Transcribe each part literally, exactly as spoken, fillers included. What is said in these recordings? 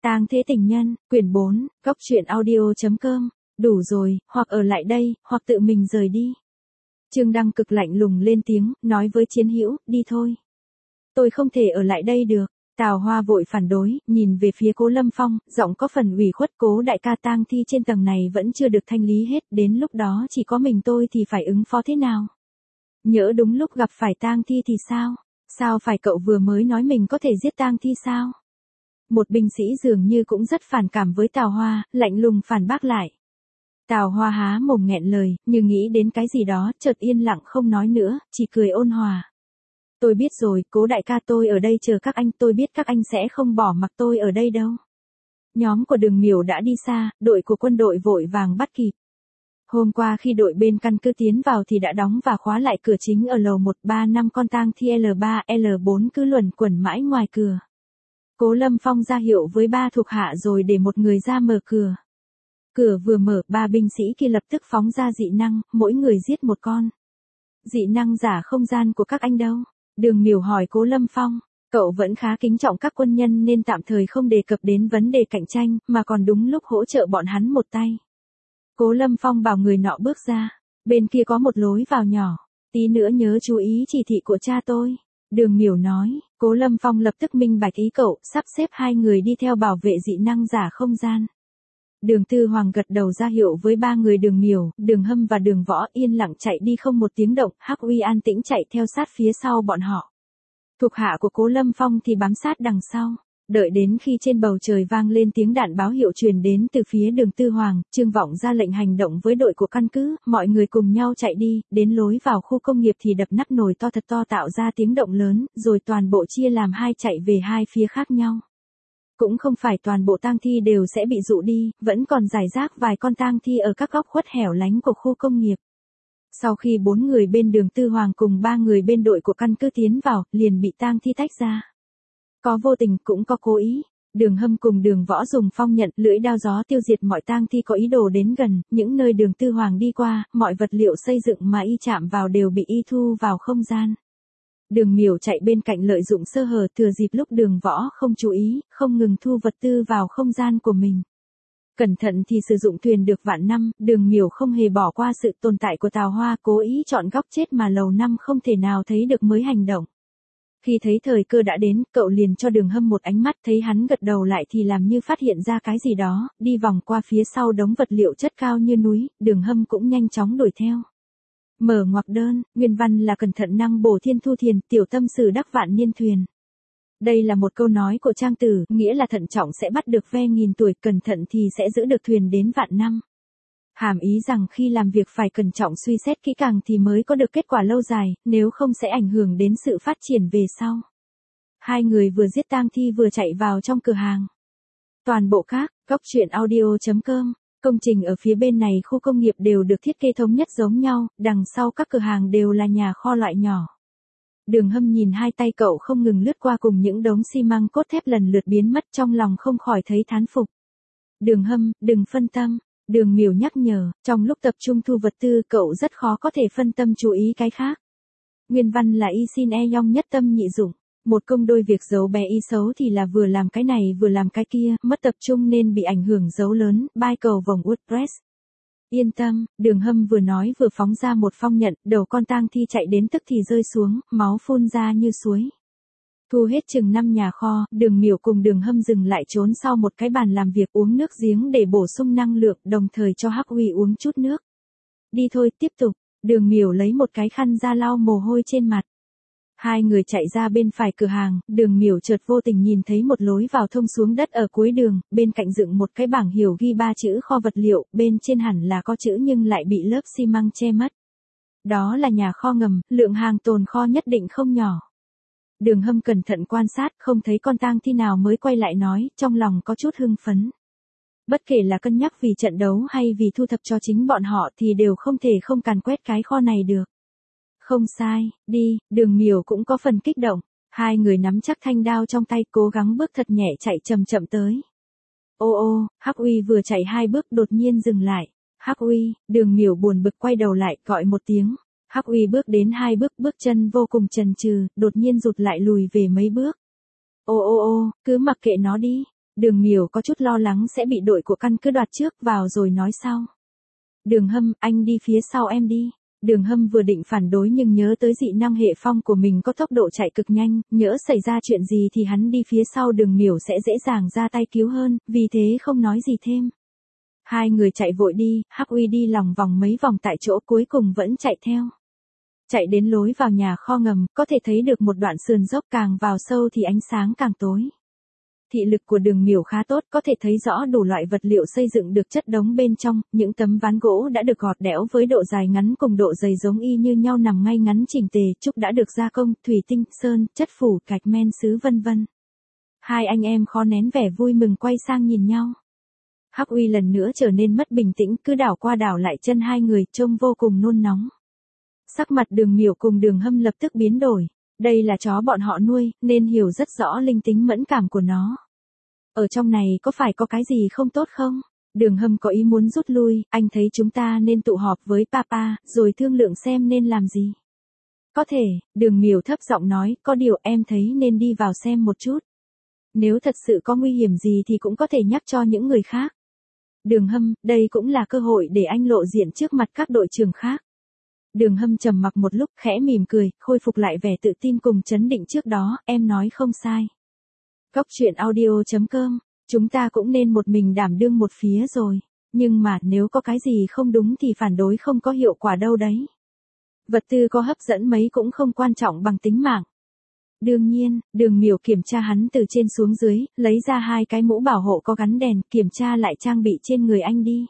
Tang Thế Tình Nhân, quyển bốn, góc truyện audio chấm com, đủ rồi, hoặc ở lại đây, hoặc tự mình rời đi. Trương Đăng cực lạnh lùng lên tiếng, nói với Chiến Hữu, đi thôi. Tôi không thể ở lại đây được. Tào Hoa vội phản đối, nhìn về phía Cố Lâm Phong, giọng có phần ủy khuất. Cố đại ca, tang thi trên tầng này vẫn chưa được thanh lý hết, đến lúc đó chỉ có mình tôi thì phải ứng phó thế nào? Nhỡ đúng lúc gặp phải tang thi thì sao? Sao phải cậu vừa mới nói mình có thể giết tang thi sao? Một binh sĩ dường như cũng rất phản cảm với Tào Hoa, lạnh lùng phản bác lại. Tào Hoa há mồm nghẹn lời, như nghĩ đến cái gì đó, chợt yên lặng không nói nữa, chỉ cười ôn hòa. Tôi biết rồi, Cố đại ca, tôi ở đây chờ các anh, tôi biết các anh sẽ không bỏ mặc tôi ở đây đâu. Nhóm của Đường Miểu đã đi xa, đội của quân đội vội vàng bắt kịp. Hôm qua khi đội bên căn cứ tiến vào thì đã đóng và khóa lại cửa chính ở lầu một, ba năm con tang thi L ba, L bốn cứ luẩn quẩn mãi ngoài cửa. Cố Lâm Phong ra hiệu với ba thuộc hạ rồi để một người ra mở cửa. Cửa vừa mở, ba binh sĩ kia lập tức phóng ra dị năng, mỗi người giết một con. Dị năng giả không gian của các anh đâu? Đường Miểu hỏi Cố Lâm Phong. Cậu vẫn khá kính trọng các quân nhân nên tạm thời không đề cập đến vấn đề cạnh tranh, mà còn đúng lúc hỗ trợ bọn hắn một tay. Cố Lâm Phong bảo người nọ bước ra. Bên kia có một lối vào nhỏ. Tí nữa nhớ chú ý chỉ thị của cha tôi. Đường Miểu nói. Cố Lâm Phong lập tức minh bạch ý cậu, sắp xếp hai người đi theo bảo vệ dị năng giả không gian. Đường Tư Hoàng gật đầu ra hiệu với ba người Đường Miểu, Đường Hâm và Đường Võ yên lặng chạy đi không một tiếng động, Hắc Uy an tĩnh chạy theo sát phía sau bọn họ. Thuộc hạ của Cố Lâm Phong thì bám sát đằng sau. Đợi đến khi trên bầu trời vang lên tiếng đạn báo hiệu truyền đến từ phía Đường Tư Hoàng, Trương Vọng ra lệnh hành động với đội của căn cứ, mọi người cùng nhau chạy đi, đến lối vào khu công nghiệp thì đập nắp nồi to thật to tạo ra tiếng động lớn, rồi toàn bộ chia làm hai chạy về hai phía khác nhau. Cũng không phải toàn bộ tang thi đều sẽ bị dụ đi, vẫn còn rải rác vài con tang thi ở các góc khuất hẻo lánh của khu công nghiệp. Sau khi bốn người bên Đường Tư Hoàng cùng ba người bên đội của căn cứ tiến vào, liền bị tang thi tách ra. Có vô tình cũng có cố ý. Đường Hâm cùng Đường Võ dùng phong nhận, lưỡi đao gió tiêu diệt mọi tang thi có ý đồ đến gần, những nơi Đường Tư Hoàng đi qua, mọi vật liệu xây dựng mà y chạm vào đều bị y thu vào không gian. Đường Miểu chạy bên cạnh lợi dụng sơ hở, thừa dịp lúc Đường Võ không chú ý, không ngừng thu vật tư vào không gian của mình. Cẩn thận thì sử dụng thuyền được vạn năm, Đường Miểu không hề bỏ qua sự tồn tại của Tào Hoa, cố ý chọn góc chết mà lầu năm không thể nào thấy được mới hành động. Khi thấy thời cơ đã đến, cậu liền cho Đường Hâm một ánh mắt, thấy hắn gật đầu lại thì làm như phát hiện ra cái gì đó, đi vòng qua phía sau đống vật liệu chất cao như núi, Đường Hâm cũng nhanh chóng đuổi theo. Mở ngoặc đơn, nguyên văn là cẩn thận năng bổ thiên thu thiền, tiểu tâm sử đắc vạn niên thuyền. Đây là một câu nói của Trang Tử, nghĩa là thận trọng sẽ bắt được ve nghìn tuổi, cẩn thận thì sẽ giữ được thuyền đến vạn năm. Hàm ý rằng khi làm việc phải cẩn trọng suy xét kỹ càng thì mới có được kết quả lâu dài, nếu không sẽ ảnh hưởng đến sự phát triển về sau. Hai người vừa giết tang thi vừa chạy vào trong cửa hàng. Toàn bộ các, góc truyện audio chấm com, công trình ở phía bên này khu công nghiệp đều được thiết kế thống nhất giống nhau, đằng sau các cửa hàng đều là nhà kho loại nhỏ. Đường Hâm nhìn hai tay cậu không ngừng lướt qua cùng những đống xi măng cốt thép lần lượt biến mất, trong lòng không khỏi thấy thán phục. Đường Hâm, đừng phân tâm. Đường Miểu nhắc nhở, trong lúc tập trung thu vật tư cậu rất khó có thể phân tâm chú ý cái khác. Nguyên văn là y xin e yong nhất tâm nhị dụng. Một công đôi việc giấu bé y xấu thì là vừa làm cái này vừa làm cái kia, mất tập trung nên bị ảnh hưởng dấu lớn, bai cầu vòng WordPress. Yên tâm, Đường Hâm vừa nói vừa phóng ra một phong nhận, đầu con tang thi chạy đến tức thì rơi xuống, máu phun ra như suối. Thu hết chừng năm nhà kho, Đường Miểu cùng Đường Hâm dừng lại trốn sau một cái bàn làm việc uống nước giếng để bổ sung năng lượng, đồng thời cho Hắc Uy uống chút nước. Đi thôi, tiếp tục. Đường Miểu lấy một cái khăn ra lau mồ hôi trên mặt. Hai người chạy ra bên phải cửa hàng, Đường Miểu chợt vô tình nhìn thấy một lối vào thông xuống đất ở cuối đường, bên cạnh dựng một cái bảng hiểu ghi ba chữ kho vật liệu, bên trên hẳn là có chữ nhưng lại bị lớp xi măng che mất. Đó là nhà kho ngầm, lượng hàng tồn kho nhất định không nhỏ. Đường Hâm cẩn thận quan sát, không thấy con tang thi nào mới quay lại nói, trong lòng có chút hưng phấn. Bất kể là cân nhắc vì trận đấu hay vì thu thập cho chính bọn họ thì đều không thể không càn quét cái kho này được. Không sai, đi, Đường Miểu cũng có phần kích động. Hai người nắm chắc thanh đao trong tay, cố gắng bước thật nhẹ chạy chậm chậm tới. Ô ô, Hắc Uy vừa chạy hai bước đột nhiên dừng lại. Hắc Uy, Đường Miểu buồn bực quay đầu lại, gọi một tiếng. Hắc Uy bước đến hai bước, bước chân vô cùng chần chừ, đột nhiên rụt lại lùi về mấy bước. Ô ô ô, cứ mặc kệ nó đi. Đường Miểu có chút lo lắng sẽ bị đội của căn cứ đoạt trước vào rồi nói sau. Đường Hâm, anh đi phía sau em đi. Đường Hâm vừa định phản đối nhưng nhớ tới dị năng hệ phong của mình có tốc độ chạy cực nhanh, nhỡ xảy ra chuyện gì thì hắn đi phía sau Đường Miểu sẽ dễ dàng ra tay cứu hơn, vì thế không nói gì thêm. Hai người chạy vội đi, Hắc Uy đi lòng vòng mấy vòng tại chỗ cuối cùng vẫn chạy theo. Chạy đến lối vào nhà kho ngầm, có thể thấy được một đoạn sườn dốc càng vào sâu thì ánh sáng càng tối. Thị lực của Đường Miểu khá tốt, có thể thấy rõ đủ loại vật liệu xây dựng được chất đống bên trong, những tấm ván gỗ đã được gọt đẽo với độ dài ngắn cùng độ dày giống y như nhau nằm ngay ngắn chỉnh tề, trúc đã được gia công, thủy tinh, sơn, chất phủ, gạch men sứ vân vân. Hai anh em khó nén vẻ vui mừng quay sang nhìn nhau. Hắc Uy lần nữa trở nên mất bình tĩnh, cứ đảo qua đảo lại chân hai người, trông vô cùng nôn nóng. Sắc mặt Đường Miểu cùng Đường Hâm lập tức biến đổi. Đây là chó bọn họ nuôi, nên hiểu rất rõ linh tính mẫn cảm của nó. Ở trong này có phải có cái gì không tốt không? Đường Hâm có ý muốn rút lui, anh thấy chúng ta nên tụ họp với papa, rồi thương lượng xem nên làm gì. Có thể, Đường Miểu thấp giọng nói, có điều em thấy nên đi vào xem một chút. Nếu thật sự có nguy hiểm gì thì cũng có thể nhắc cho những người khác. Đường Hâm, đây cũng là cơ hội để anh lộ diện trước mặt các đội trưởng khác. Đường Hâm trầm mặc một lúc, khẽ mỉm cười, khôi phục lại vẻ tự tin cùng chấn định trước đó, em nói không sai. Góc truyện audio chấm com, chúng ta cũng nên một mình đảm đương một phía rồi, nhưng mà nếu có cái gì không đúng thì phản đối không có hiệu quả đâu đấy. Vật tư có hấp dẫn mấy cũng không quan trọng bằng tính mạng. Đương nhiên, Đường Miểu kiểm tra hắn từ trên xuống dưới, lấy ra hai cái mũ bảo hộ có gắn đèn, kiểm tra lại trang bị trên người anh đi.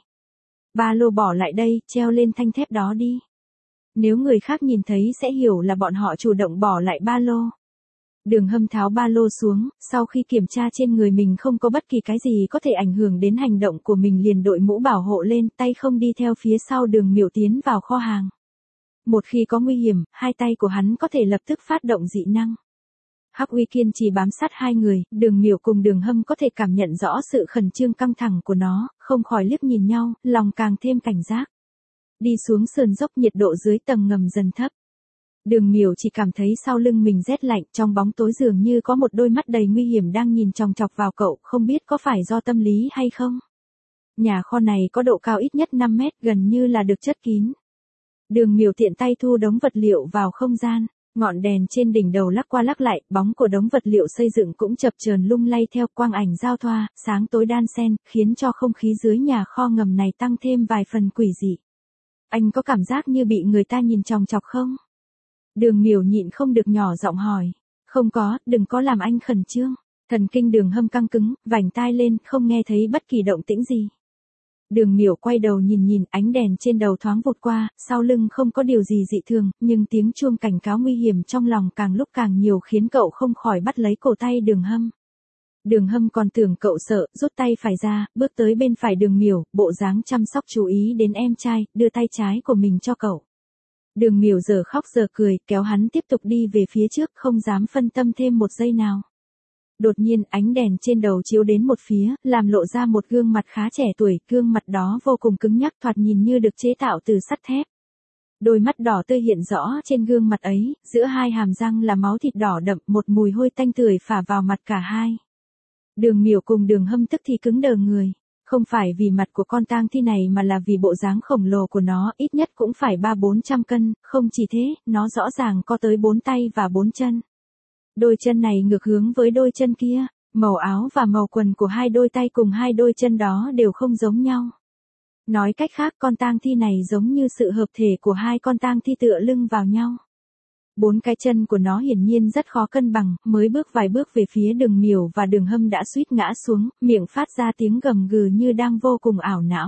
Ba lô bỏ lại đây, treo lên thanh thép đó đi. Nếu người khác nhìn thấy sẽ hiểu là bọn họ chủ động bỏ lại ba lô. Đường Hâm tháo ba lô xuống, sau khi kiểm tra trên người mình không có bất kỳ cái gì có thể ảnh hưởng đến hành động của mình liền đội mũ bảo hộ lên, tay không đi theo phía sau Đường Miểu tiến vào kho hàng. Một khi có nguy hiểm, hai tay của hắn có thể lập tức phát động dị năng. Hắc Uy kiên trì bám sát hai người, Đường Miểu cùng Đường Hâm có thể cảm nhận rõ sự khẩn trương căng thẳng của nó, không khỏi liếc nhìn nhau, lòng càng thêm cảnh giác. Đi xuống sườn dốc nhiệt độ dưới tầng ngầm dần thấp. Đường Miểu chỉ cảm thấy sau lưng mình rét lạnh, trong bóng tối dường như có một đôi mắt đầy nguy hiểm đang nhìn chòng chọc vào cậu, không biết có phải do tâm lý hay không. Nhà kho này có độ cao ít nhất năm mét, gần như là được chất kín. Đường Miểu tiện tay thu đống vật liệu vào không gian, ngọn đèn trên đỉnh đầu lắc qua lắc lại, bóng của đống vật liệu xây dựng cũng chập chờn lung lay theo quang ảnh giao thoa, sáng tối đan xen, khiến cho không khí dưới nhà kho ngầm này tăng thêm vài phần quỷ dị. Anh có cảm giác như bị người ta nhìn chòng chọc không? Đường Miểu nhịn không được nhỏ giọng hỏi. Không có, đừng có làm anh khẩn trương. Thần kinh Đường Hâm căng cứng, vành tai lên, không nghe thấy bất kỳ động tĩnh gì. Đường Miểu quay đầu nhìn nhìn, ánh đèn trên đầu thoáng vụt qua, sau lưng không có điều gì dị thường, nhưng tiếng chuông cảnh cáo nguy hiểm trong lòng càng lúc càng nhiều khiến cậu không khỏi bắt lấy cổ tay Đường Hâm. Đường Hâm còn tưởng cậu sợ, rút tay phải ra, bước tới bên phải Đường Miểu, bộ dáng chăm sóc chú ý đến em trai, đưa tay trái của mình cho cậu. Đường Miểu giờ khóc giờ cười, kéo hắn tiếp tục đi về phía trước, không dám phân tâm thêm một giây nào. Đột nhiên ánh đèn trên đầu chiếu đến một phía, làm lộ ra một gương mặt khá trẻ tuổi, gương mặt đó vô cùng cứng nhắc thoạt nhìn như được chế tạo từ sắt thép. Đôi mắt đỏ tươi hiện rõ trên gương mặt ấy, giữa hai hàm răng là máu thịt đỏ đậm, một mùi hôi tanh tưởi phả vào mặt cả hai. Đường Miểu cùng Đường Hâm tức thì cứng đờ người. Không phải vì mặt của con tang thi này mà là vì bộ dáng khổng lồ của nó, ít nhất cũng phải ba bốn trăm cân, không chỉ thế, nó rõ ràng có tới bốn tay và bốn chân. Đôi chân này ngược hướng với đôi chân kia, màu áo và màu quần của hai đôi tay cùng hai đôi chân đó đều không giống nhau. Nói cách khác con tang thi này giống như sự hợp thể của hai con tang thi tựa lưng vào nhau. Bốn cái chân của nó hiển nhiên rất khó cân bằng, mới bước vài bước về phía Đường Miểu và Đường Hâm đã suýt ngã xuống, miệng phát ra tiếng gầm gừ như đang vô cùng ảo não.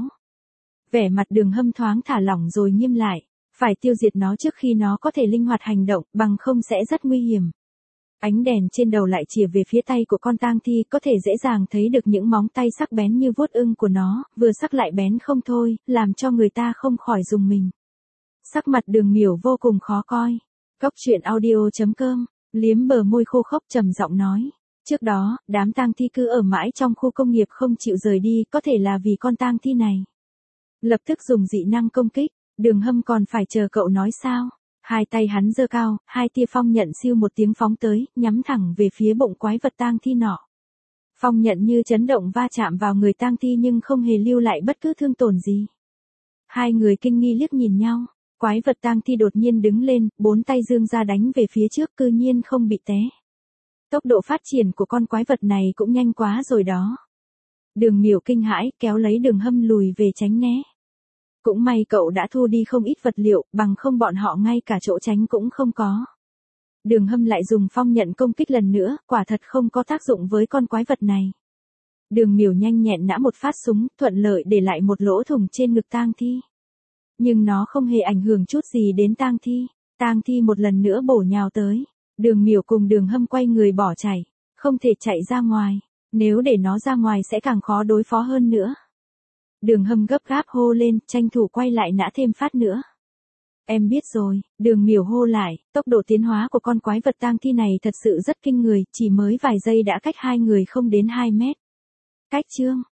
Vẻ mặt Đường Hâm thoáng thả lỏng rồi nghiêm lại, phải tiêu diệt nó trước khi nó có thể linh hoạt hành động, bằng không sẽ rất nguy hiểm. Ánh đèn trên đầu lại chìa về phía tay của con tang thi, có thể dễ dàng thấy được những móng tay sắc bén như vuốt ưng của nó, vừa sắc lại bén không thôi, làm cho người ta không khỏi rùng mình. Sắc mặt Đường Miểu vô cùng khó coi. Góc truyện audio chấm com, liếm bờ môi khô khốc trầm giọng nói. Trước đó, đám tang thi cứ ở mãi trong khu công nghiệp không chịu rời đi, có thể là vì con tang thi này. Lập tức dùng dị năng công kích, Đường Hâm còn phải chờ cậu nói sao. Hai tay hắn giơ cao, hai tia phong nhận siêu một tiếng phóng tới, nhắm thẳng về phía bụng quái vật tang thi nọ. Phong Nhận như chấn động va chạm vào người tang thi nhưng không hề lưu lại bất cứ thương tổn gì. Hai người kinh nghi liếc nhìn nhau, quái vật tang thi đột nhiên đứng lên, bốn tay giương ra đánh về phía trước cư nhiên không bị té. Tốc độ phát triển của con quái vật này cũng nhanh quá rồi đó. Đường Miểu kinh hãi, kéo lấy Đường Hâm lùi về tránh né. Cũng may cậu đã thu đi không ít vật liệu, bằng không bọn họ ngay cả chỗ tránh cũng không có. Đường Hâm lại dùng phong nhận công kích lần nữa, quả thật không có tác dụng với con quái vật này. Đường Miểu nhanh nhẹn nã một phát súng, thuận lợi để lại một lỗ thủng trên ngực tang thi. Nhưng nó không hề ảnh hưởng chút gì đến tang thi. Tang thi một lần nữa bổ nhào tới. Đường Miểu cùng Đường Hâm quay người bỏ chạy, không thể chạy ra ngoài, nếu để nó ra ngoài sẽ càng khó đối phó hơn nữa. Đường Hâm gấp gáp hô lên, tranh thủ quay lại nã thêm phát nữa. Em biết rồi, Đường Miểu hô lại, tốc độ tiến hóa của con quái vật tang thi này thật sự rất kinh người, chỉ mới vài giây đã cách hai người không đến hai mét. Cách chương